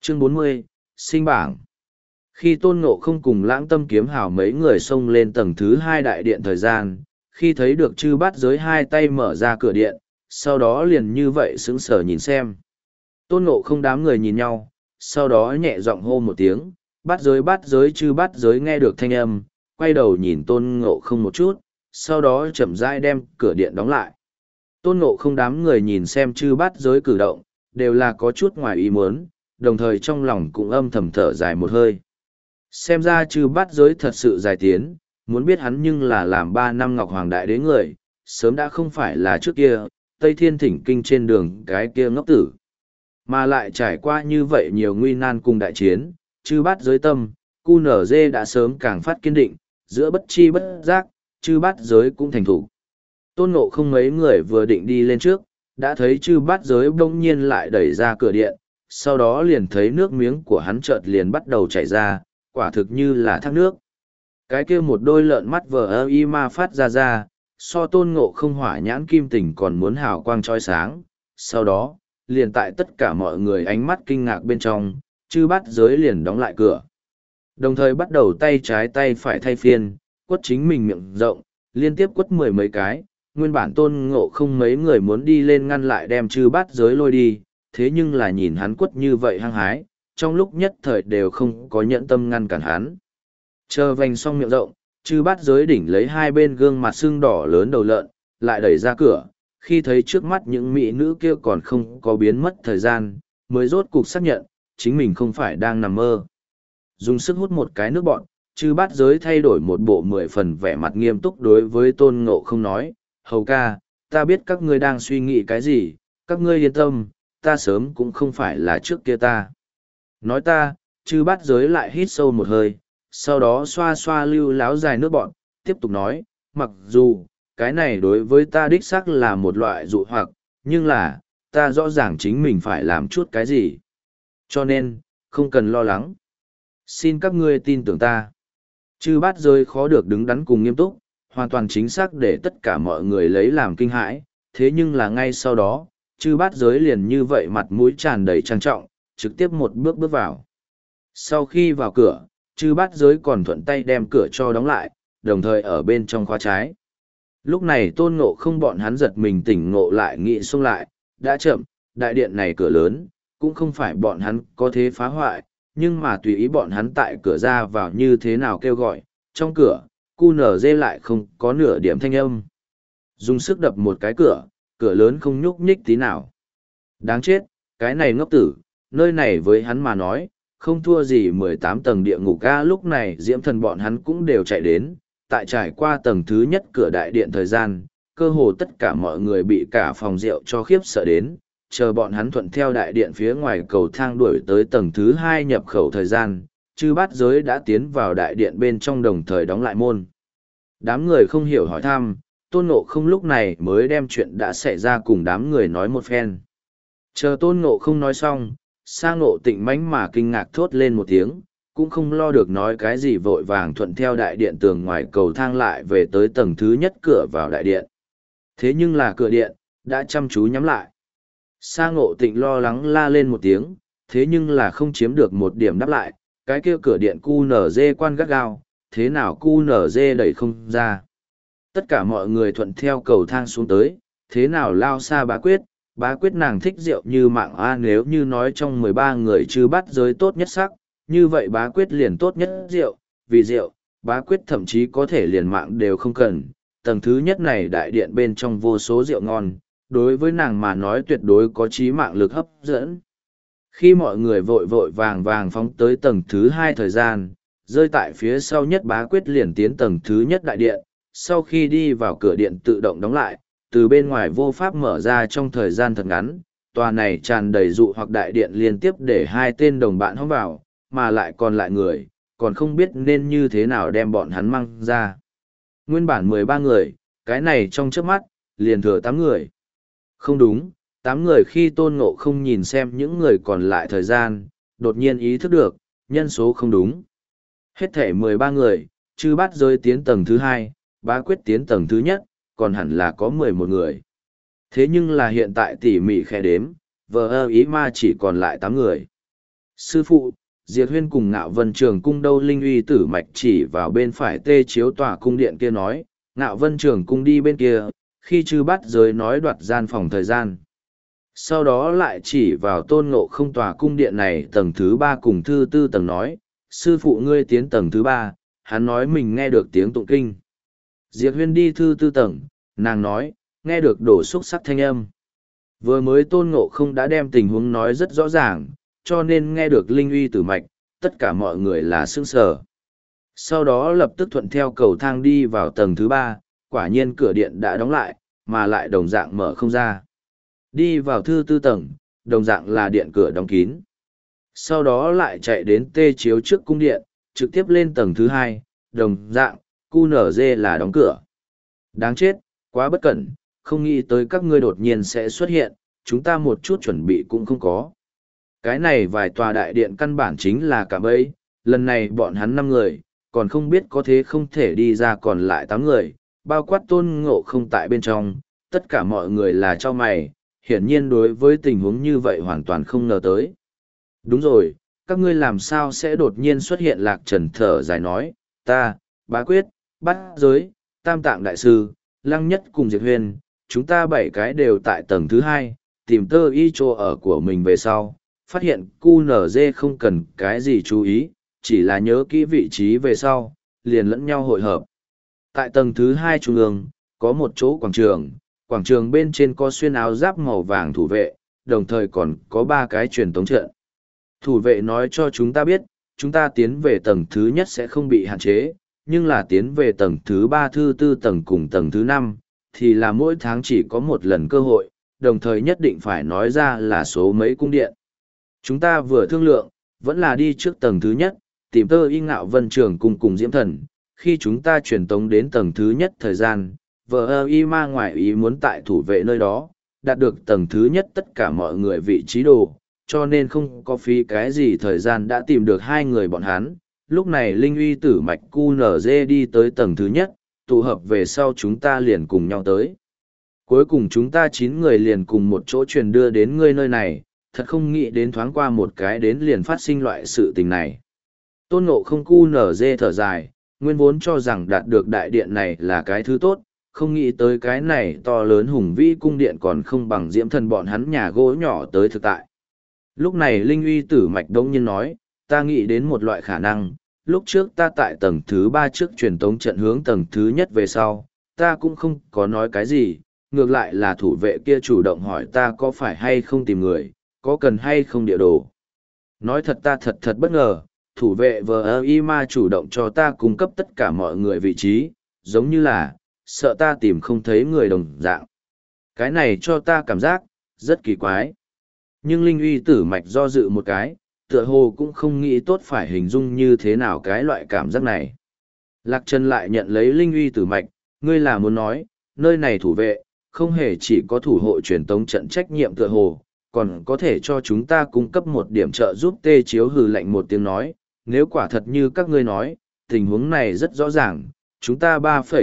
Chương 40, sinh bảng. Khi Tôn Ngộ không cùng Lãng Tâm Kiếm Hào mấy người xông lên tầng thứ 2 đại điện thời gian, khi thấy được chư bát giới hai tay mở ra cửa điện, sau đó liền như vậy sững sờ nhìn xem. Tôn Ngộ không đám người nhìn nhau, sau đó nhẹ giọng hô một tiếng, bát giới chư bát giới nghe được thanh âm, quay đầu nhìn Tôn Ngộ không một chút, sau đó chậm rãi đem cửa điện đóng lại. Tôn Ngộ không đám người nhìn xem chư bát giới cử động, đều là có chút ngoài ý muốn, đồng thời trong lòng cũng âm thầm thở dài một hơi. Xem ra chư bát giới thật sự dài tiến, muốn biết hắn nhưng là làm 3 năm Ngọc Hoàng Đại Đế người, sớm đã không phải là trước kia, Tây Thiên Thỉnh Kinh trên đường cái kia ngốc tử. Mà lại trải qua như vậy nhiều nguy nan cùng đại chiến, chư bát giới tâm, QNZ đã sớm càng phát kiên định, giữa bất chi bất giác, chư bát giới cũng thành thủ. Tôn Ngộ không mấy người vừa định đi lên trước, đã thấy chư bát giới bỗng nhiên lại đẩy ra cửa điện, sau đó liền thấy nước miếng của hắn chợt liền bắt đầu chảy ra, quả thực như là thác nước. Cái kia một đôi lợn mắt vờ ơ y ma phát ra, so Tôn Ngộ không hỏa nhãn kim tỉnh còn muốn hào quang trói sáng. Sau đó, liền tại tất cả mọi người ánh mắt kinh ngạc bên trong, chư bát giới liền đóng lại cửa. Đồng thời bắt đầu tay trái tay phải thay phiên, quất chính mình miệng rộng, liên tiếp quất 10 mấy cái. Nguyên bản Tôn Ngộ không mấy người muốn đi lên ngăn lại đem chư bát giới lôi đi, thế nhưng là nhìn hắn quất như vậy hăng hái, trong lúc nhất thời đều không có nhẫn tâm ngăn cản hắn. Chờ vành xong miệng rộng, chư bát giới đỉnh lấy hai bên gương mặt sưng đỏ lớn đầu lợn, lại đẩy ra cửa, khi thấy trước mắt những mỹ nữ kia còn không có biến mất thời gian, mới rốt cục xác nhận, chính mình không phải đang nằm mơ. Dùng sức hút một cái nước bọn, chư bát giới thay đổi một bộ 10 phần vẻ mặt nghiêm túc đối với Tôn Ngộ không nói, hầu ca, ta biết các ngươi đang suy nghĩ cái gì, các ngươi yên tâm, ta sớm cũng không phải là trước kia ta. Nói ta, chư bát giới lại hít sâu một hơi, sau đó xoa xoa lưu láo dài nước bọn, tiếp tục nói, mặc dù, cái này đối với ta đích xác là một loại dụ hoặc, nhưng là, ta rõ ràng chính mình phải làm chút cái gì. Cho nên, không cần lo lắng. Xin các ngươi tin tưởng ta. Chư bát giới khó được đứng đắn cùng nghiêm túc, hoàn toàn chính xác để tất cả mọi người lấy làm kinh hãi, thế nhưng là ngay sau đó, chư bát giới liền như vậy mặt mũi tràn đầy trang trọng, trực tiếp một bước bước vào. Sau khi vào cửa, chư bát giới còn thuận tay đem cửa cho đóng lại, đồng thời ở bên trong khóa trái. Lúc này Tôn Ngộ không bọn hắn giật mình tỉnh ngộ lại nghĩ xông lại, đã chậm, đại điện này cửa lớn, cũng không phải bọn hắn có thế phá hoại, nhưng mà tùy ý bọn hắn tại cửa ra vào như thế nào kêu gọi, trong cửa, QNZ lại không có nửa điểm thanh âm. Dùng sức đập một cái cửa, cửa lớn không nhúc nhích tí nào. Đáng chết, cái này ngốc tử, nơi này với hắn mà nói, không thua gì 18 tầng địa ngục ga. Lúc này diễm thần bọn hắn cũng đều chạy đến, tại trải qua tầng thứ nhất cửa đại điện thời gian, cơ hồ tất cả mọi người bị cả phòng rượu cho khiếp sợ đến, chờ bọn hắn thuận theo đại điện phía ngoài cầu thang đuổi tới tầng thứ 2 nhập khẩu thời gian, chư bát giới đã tiến vào đại điện bên trong đồng thời đóng lại môn. Đám người không hiểu hỏi thăm, Tôn Ngộ không lúc này mới đem chuyện đã xảy ra cùng đám người nói một phen. Chờ Tôn Ngộ không nói xong, Sa Ngộ Tịnh mánh mà kinh ngạc thốt lên một tiếng, cũng không lo được nói cái gì vội vàng thuận theo đại điện tường ngoài cầu thang lại về tới tầng thứ nhất cửa vào đại điện. Thế nhưng là cửa điện, đã chăm chú nhắm lại. Sa Ngộ Tịnh lo lắng la lên một tiếng, thế nhưng là không chiếm được một điểm đáp lại, cái kia cửa điện QNZ quan gắt gao, thế nào QNZ đẩy không ra. Tất cả mọi người thuận theo cầu thang xuống tới, thế nào lao xa bá quyết nàng thích rượu như mạng a, nếu như nói trong 13 người chư bắt giới tốt nhất sắc, như vậy bá quyết liền tốt nhất rượu, vì rượu, bá quyết thậm chí có thể liền mạng đều không cần. Tầng thứ nhất này đại điện bên trong vô số rượu ngon, đối với nàng mà nói tuyệt đối có chí mạng lực hấp dẫn. Khi mọi người vội vội vàng vàng phóng tới tầng thứ 2 thời gian, rơi tại phía sau nhất bá quyết liền tiến tầng thứ nhất đại điện, sau khi đi vào cửa điện tự động đóng lại, từ bên ngoài vô pháp mở ra trong thời gian thật ngắn, tòa này tràn đầy dụ hoặc đại điện liên tiếp để hai tên đồng bạn hóng vào, mà lại còn lại người, còn không biết nên như thế nào đem bọn hắn mang ra. Nguyên bản 13 người, cái này trong chớp mắt, liền thừa 8 người. Không đúng, 8 người khi Tôn Ngộ không nhìn xem những người còn lại thời gian, đột nhiên ý thức được, nhân số không đúng. Hết thể 13 người, chư bắt rơi tiến tầng thứ 2, bá quyết tiến tầng thứ nhất, còn hẳn là có 11 người. Thế nhưng là hiện tại tỉ mỉ khe đếm, vờ ơ ý ma chỉ còn lại 8 người. Sư phụ, Diệt Huyên cùng Ngạo Vân Trường cung đâu? Linh uy tử mạch chỉ vào bên phải tê chiếu tòa cung điện kia nói, Ngạo Vân Trường cung đi bên kia, khi chư bắt giới nói đoạt gian phòng thời gian. Sau đó lại chỉ vào Tôn Ngộ Không tòa cung điện này tầng thứ 3 cùng thứ 4 tầng nói, sư phụ ngươi tiến tầng thứ 3, hắn nói mình nghe được tiếng tụng kinh. Diệt Huyên đi thứ 4 tầng, nàng nói, nghe được đổ xúc sắc thanh âm. Vừa mới Tôn Ngộ Không đã đem tình huống nói rất rõ ràng, cho nên nghe được linh uy tử mạch, tất cả mọi người là sững sờ. Sau đó lập tức thuận theo cầu thang đi vào tầng thứ 3, quả nhiên cửa điện đã đóng lại, mà lại đồng dạng mở không ra. Đi vào thứ 4 tầng, đồng dạng là điện cửa đóng kín. Sau đó lại chạy đến tê chiếu trước cung điện, trực tiếp lên tầng thứ 2, đồng dạng, QNZ là đóng cửa. Đáng chết, quá bất cẩn, không nghĩ tới các ngươi đột nhiên sẽ xuất hiện, chúng ta một chút chuẩn bị cũng không có. Cái này vài tòa đại điện căn bản chính là cả bẫy, lần này bọn hắn 5 người, còn không biết có thế không thể đi ra còn lại 8 người, bao quát Tôn Ngộ Không tại bên trong, tất cả mọi người là cho mày, hiển nhiên đối với tình huống như vậy hoàn toàn không ngờ tới. Đúng rồi, các ngươi làm sao sẽ đột nhiên xuất hiện? Lạc Trần thở dài nói, ta, Bá Quyết, Bát Giới, Tam Tạng Đại Sư, Lăng Nhất cùng Diệt Huyền, chúng ta 7 cái đều tại tầng thứ 2, tìm tơ y chỗ ở của mình về sau, phát hiện QNZ không cần cái gì chú ý, chỉ là nhớ kỹ vị trí về sau, liền lẫn nhau hội hợp. Tại tầng thứ 2 trung ương, có một chỗ quảng trường bên trên có xuyên áo giáp màu vàng thủ vệ, đồng thời còn có 3 cái truyền tống trận. Thủ vệ nói cho chúng ta biết, chúng ta tiến về tầng thứ nhất sẽ không bị hạn chế, nhưng là tiến về tầng thứ 3, thứ 4 tầng cùng tầng thứ 5, thì là mỗi tháng chỉ có một lần cơ hội, đồng thời nhất định phải nói ra là số mấy cung điện. Chúng ta vừa thương lượng, vẫn là đi trước tầng thứ nhất, tìm tơ y Ngạo Vân Trường cung cùng Diễm Thần. Khi chúng ta truyền tống đến tầng thứ nhất thời gian, vợ y ma ngoại ý muốn tại thủ vệ nơi đó, đạt được tầng thứ nhất tất cả mọi người vị trí đồ, cho nên không có phí cái gì thời gian đã tìm được 2 người bọn hắn. Lúc này Linh uy tử mạch QNZ đi tới tầng thứ nhất, tụ hợp về sau chúng ta liền cùng nhau tới. Cuối cùng chúng ta 9 người liền cùng một chỗ truyền đưa đến ngươi nơi này, thật không nghĩ đến thoáng qua một cái đến liền phát sinh loại sự tình này. Tôn Ngộ Không QNZ thở dài, nguyên vốn cho rằng đạt được đại điện này là cái thứ tốt, không nghĩ tới cái này to lớn hùng vĩ cung điện còn không bằng Diễm Thần bọn hắn nhà gỗ nhỏ tới thực tại. Lúc này Linh uy tử mạch đống nhiên nói, ta nghĩ đến một loại khả năng, lúc trước ta tại tầng thứ 3 trước truyền tống trận hướng tầng thứ nhất về sau, ta cũng không có nói cái gì, ngược lại là thủ vệ kia chủ động hỏi ta có phải hay không tìm người, có cần hay không địa đồ. Nói thật ta thật bất ngờ, thủ vệ VIMA chủ động cho ta cung cấp tất cả mọi người vị trí, giống như là, sợ ta tìm không thấy người đồng dạng. Cái này cho ta cảm giác, rất kỳ quái. Nhưng Linh uy tử mạch do dự một cái, tựa hồ cũng không nghĩ tốt phải hình dung như thế nào cái loại cảm giác này. Lạc Trần lại nhận lấy Linh uy tử mạch, ngươi là muốn nói, nơi này thủ vệ, không hề chỉ có thủ hộ truyền tống trận trách nhiệm tựa hồ, còn có thể cho chúng ta cung cấp một điểm trợ giúp. Tê chiếu hừ lạnh một tiếng nói, nếu quả thật như các ngươi nói, tình huống này rất rõ ràng, chúng ta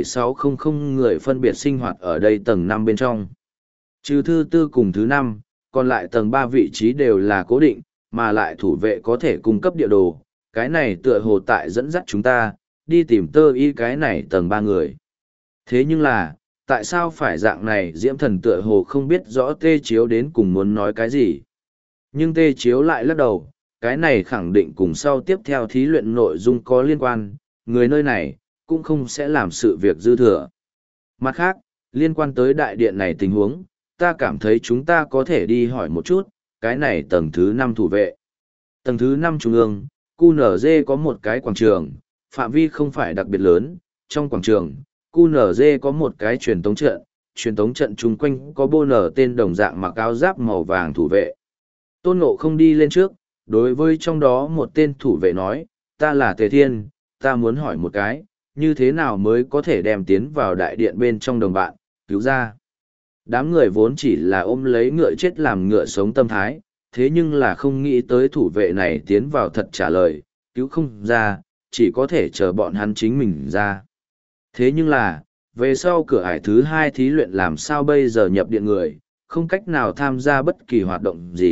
3,600 người phân biệt sinh hoạt ở đây tầng 5 bên trong. Trừ thứ 4 cùng thứ 5, còn lại tầng 3 vị trí đều là cố định, mà lại thủ vệ có thể cung cấp địa đồ, cái này tựa hồ tại dẫn dắt chúng ta, đi tìm tơ y cái này tầng 3 người. Thế nhưng là, tại sao phải dạng này? Diễm Thần tựa hồ không biết rõ Tê Chiếu đến cùng muốn nói cái gì. Nhưng Tê Chiếu lại lắc đầu, cái này khẳng định cùng sau tiếp theo thí luyện nội dung có liên quan, người nơi này, cũng không sẽ làm sự việc dư thừa. Mặt khác, liên quan tới đại điện này tình huống, ta cảm thấy chúng ta có thể đi hỏi một chút, cái này tầng thứ 5 thủ vệ. Tầng thứ 5 trung ương, QNZ có một cái quảng trường, phạm vi không phải đặc biệt lớn, trong quảng trường, QNZ có một cái truyền tống trận chung quanh có bô nở tên đồng dạng mặc áo giáp màu vàng thủ vệ. Tôn Ngộ Không đi lên trước, đối với trong đó một tên thủ vệ nói, ta là Tề Thiên, ta muốn hỏi một cái, như thế nào mới có thể đem tiến vào đại điện bên trong đồng bạn, cứu ra. Đám người vốn chỉ là ôm lấy ngựa chết làm ngựa sống tâm thái, thế nhưng là không nghĩ tới thủ vệ này tiến vào thật trả lời, cứu không ra, chỉ có thể chờ bọn hắn chính mình ra. Thế nhưng là, về sau cửa ải thứ 2 thí luyện làm sao bây giờ nhập điện người, không cách nào tham gia bất kỳ hoạt động gì,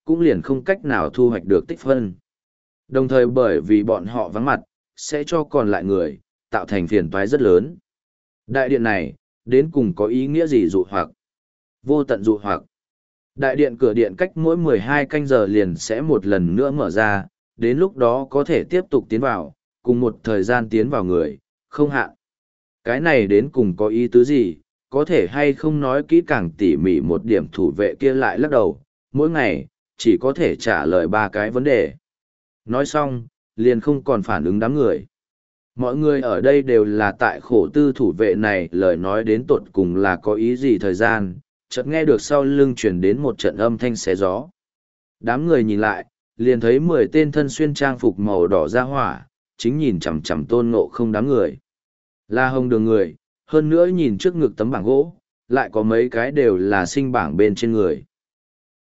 cũng liền không cách nào thu hoạch được tích phân. Đồng thời bởi vì bọn họ vắng mặt, sẽ cho còn lại người, tạo thành phiền toái rất lớn. Đại điện này, đến cùng có ý nghĩa gì dụ hoặc? Vô tận dụ hoặc. Đại điện cửa điện cách mỗi 12 canh giờ liền sẽ một lần nữa mở ra, đến lúc đó có thể tiếp tục tiến vào, cùng một thời gian tiến vào người, không hạn. Cái này đến cùng có ý tứ gì, có thể hay không nói kỹ càng tỉ mỉ một điểm thủ vệ kia lại lắc đầu, mỗi ngày, chỉ có thể trả lời 3 cái vấn đề. Nói xong, liền không còn phản ứng đám người. Mọi người ở đây đều là tại khổ tư thủ vệ này lời nói đến tột cùng là có ý gì thời gian, chợt nghe được sau lưng truyền đến một trận âm thanh xé gió. Đám người nhìn lại, liền thấy 10 tên thân xuyên trang phục màu đỏ ra hỏa, chính nhìn chằm chằm Tôn Ngộ Không đám người. Là Hồng Đường người, hơn nữa nhìn trước ngực tấm bảng gỗ, lại có mấy cái đều là sinh bảng bên trên người.